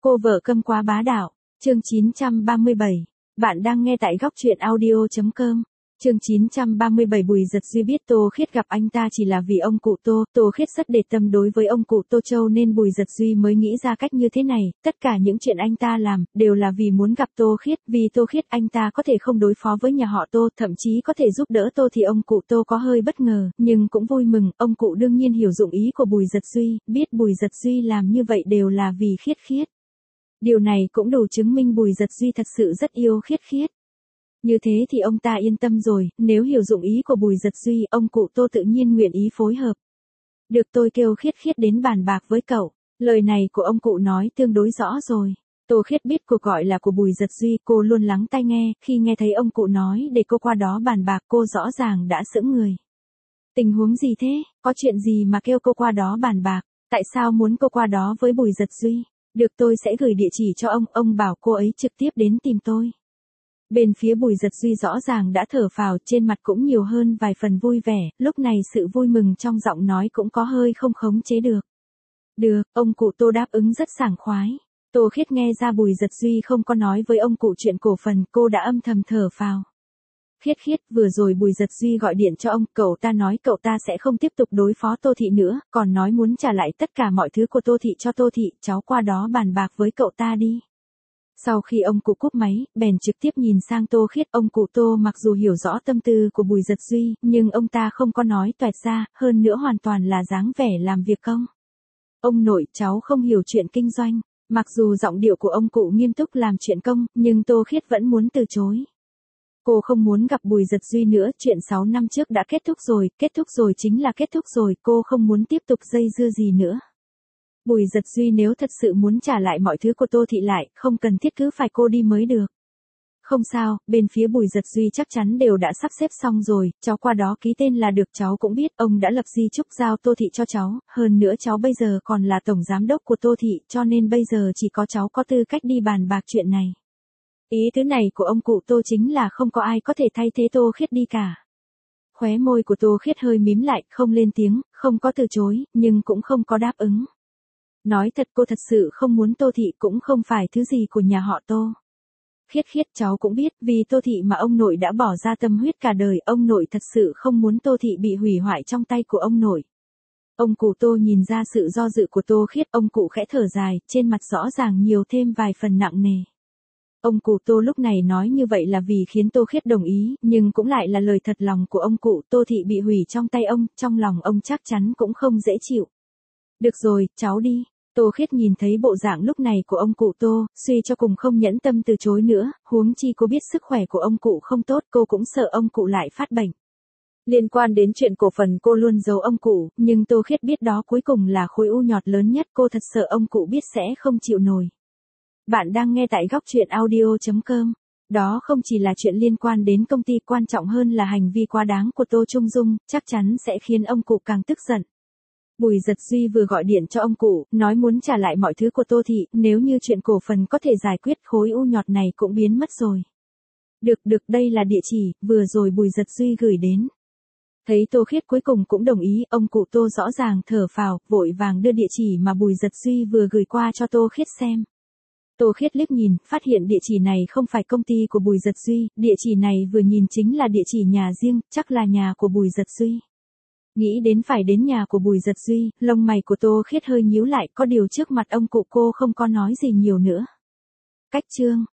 Cô vợ câm quá bá đạo, chương 937. Bạn đang nghe tại góc truyện audio.com. Chương 937 Bùi Dật Duy biết Tô Khiết gặp anh ta chỉ là vì ông cụ Tô, Tô Khiết rất để tâm đối với ông cụ Tô Châu nên Bùi Dật Duy mới nghĩ ra cách như thế này, tất cả những chuyện anh ta làm, đều là vì muốn gặp Tô Khiết, vì Tô Khiết anh ta có thể không đối phó với nhà họ Tô, thậm chí có thể giúp đỡ Tô thì ông cụ Tô có hơi bất ngờ, nhưng cũng vui mừng, ông cụ đương nhiên hiểu dụng ý của Bùi Dật Duy, biết Bùi Dật Duy làm như vậy đều là vì Khiết Khiết. Điều này cũng đủ chứng minh Bùi Dật Duy thật sự rất yêu Khiết Khiết. Như thế thì ông ta yên tâm rồi, nếu hiểu dụng ý của Bùi Dật Duy, ông cụ Tô tự nhiên nguyện ý phối hợp. Được, tôi kêu Khiết Khiết đến bàn bạc với cậu. Lời này của ông cụ nói tương đối rõ rồi. Tô Khiết biết cuộc gọi là của Bùi Dật Duy, cô luôn lắng tai nghe, khi nghe thấy ông cụ nói để cô qua đó bàn bạc cô rõ ràng đã sững người. Tình huống gì thế, có chuyện gì mà kêu cô qua đó bàn bạc, tại sao muốn cô qua đó với Bùi Dật Duy? Được, tôi sẽ gửi địa chỉ cho ông bảo cô ấy trực tiếp đến tìm tôi. Bên phía Bùi Dật Duy rõ ràng đã thở phào, trên mặt cũng nhiều hơn vài phần vui vẻ, lúc này sự vui mừng trong giọng nói cũng có hơi không khống chế được. Được, ông cụ Tô đáp ứng rất sảng khoái. Tô Khiết nghe ra Bùi Dật Duy không có nói với ông cụ chuyện cổ phần, cô đã âm thầm thở phào. Khiết Khiết, vừa rồi Bùi Dật Duy gọi điện cho ông, cậu ta nói cậu ta sẽ không tiếp tục đối phó Tô Thị nữa, còn nói muốn trả lại tất cả mọi thứ của Tô Thị cho Tô Thị, cháu qua đó bàn bạc với cậu ta đi. Sau khi ông cụ cúp máy, bèn trực tiếp nhìn sang Tô Khiết, ông cụ Tô mặc dù hiểu rõ tâm tư của Bùi Dật Duy, nhưng ông ta không có nói toẹt ra, hơn nữa hoàn toàn là dáng vẻ làm việc công. Ông nội, cháu không hiểu chuyện kinh doanh. Mặc dù giọng điệu của ông cụ nghiêm túc làm chuyện công, nhưng Tô Khiết vẫn muốn từ chối. Cô không muốn gặp Bùi Dật Duy nữa, chuyện 6 năm trước đã kết thúc rồi chính là kết thúc rồi, cô không muốn tiếp tục dây dưa gì nữa. Bùi Dật Duy nếu thật sự muốn trả lại mọi thứ của Tô Thị lại, không cần thiết cứ phải cô đi mới được. Không sao, bên phía Bùi Dật Duy chắc chắn đều đã sắp xếp xong rồi, cháu qua đó ký tên là được, cháu cũng biết ông đã lập di chúc giao Tô Thị cho cháu, hơn nữa cháu bây giờ còn là tổng giám đốc của Tô Thị, cho nên bây giờ chỉ có cháu có tư cách đi bàn bạc chuyện này. Ý tứ này của ông cụ Tô chính là không có ai có thể thay thế Tô Khiết đi cả. Khóe môi của Tô Khiết hơi mím lại, không lên tiếng, không có từ chối, nhưng cũng không có đáp ứng. Nói thật, cô thật sự không muốn Tô Thị, cũng không phải thứ gì của nhà họ Tô. Khiết Khiết, cháu cũng biết, vì Tô Thị mà ông nội đã bỏ ra tâm huyết cả đời, ông nội thật sự không muốn Tô Thị bị hủy hoại trong tay của ông nội. Ông cụ Tô nhìn ra sự do dự của Tô Khiết, ông cụ khẽ thở dài, trên mặt rõ ràng nhiều thêm vài phần nặng nề. Ông cụ Tô lúc này nói như vậy là vì khiến Tô Khiết đồng ý, nhưng cũng lại là lời thật lòng của ông cụ. Tô Thị bị hủy trong tay ông, trong lòng ông chắc chắn cũng không dễ chịu. Được rồi, cháu đi. Tô Khiết nhìn thấy bộ dạng lúc này của ông cụ Tô, suy cho cùng không nhẫn tâm từ chối nữa, huống chi cô biết sức khỏe của ông cụ không tốt, cô cũng sợ ông cụ lại phát bệnh. Liên quan đến chuyện cổ phần cô luôn giấu ông cụ, nhưng Tô Khiết biết đó cuối cùng là khối u nhọt lớn nhất, cô thật sợ ông cụ biết sẽ không chịu nổi. Bạn đang nghe tại góc truyện audio.com. Đó không chỉ là chuyện liên quan đến công ty, quan trọng hơn là hành vi quá đáng của Tô Trung Dung, chắc chắn sẽ khiến ông cụ càng tức giận. Bùi Dật Duy vừa gọi điện cho ông cụ, nói muốn trả lại mọi thứ của Tô Thị, nếu như chuyện cổ phần có thể giải quyết, khối u nhọt này cũng biến mất rồi. Được, đây là địa chỉ, vừa rồi Bùi Dật Duy gửi đến. Thấy Tô Khiết cuối cùng cũng đồng ý, ông cụ Tô rõ ràng thở phào, vội vàng đưa địa chỉ mà Bùi Dật Duy vừa gửi qua cho Tô Khiết xem. Tô Khiết liếc nhìn, phát hiện địa chỉ này không phải công ty của Bùi Dật Duy, địa chỉ này vừa nhìn chính là địa chỉ nhà riêng, chắc là nhà của Bùi Dật Duy. Nghĩ đến phải đến nhà của Bùi Dật Duy, lông mày của Tô Khiết hơi nhíu lại, có điều trước mặt ông cụ cô không có nói gì nhiều nữa. Cách chương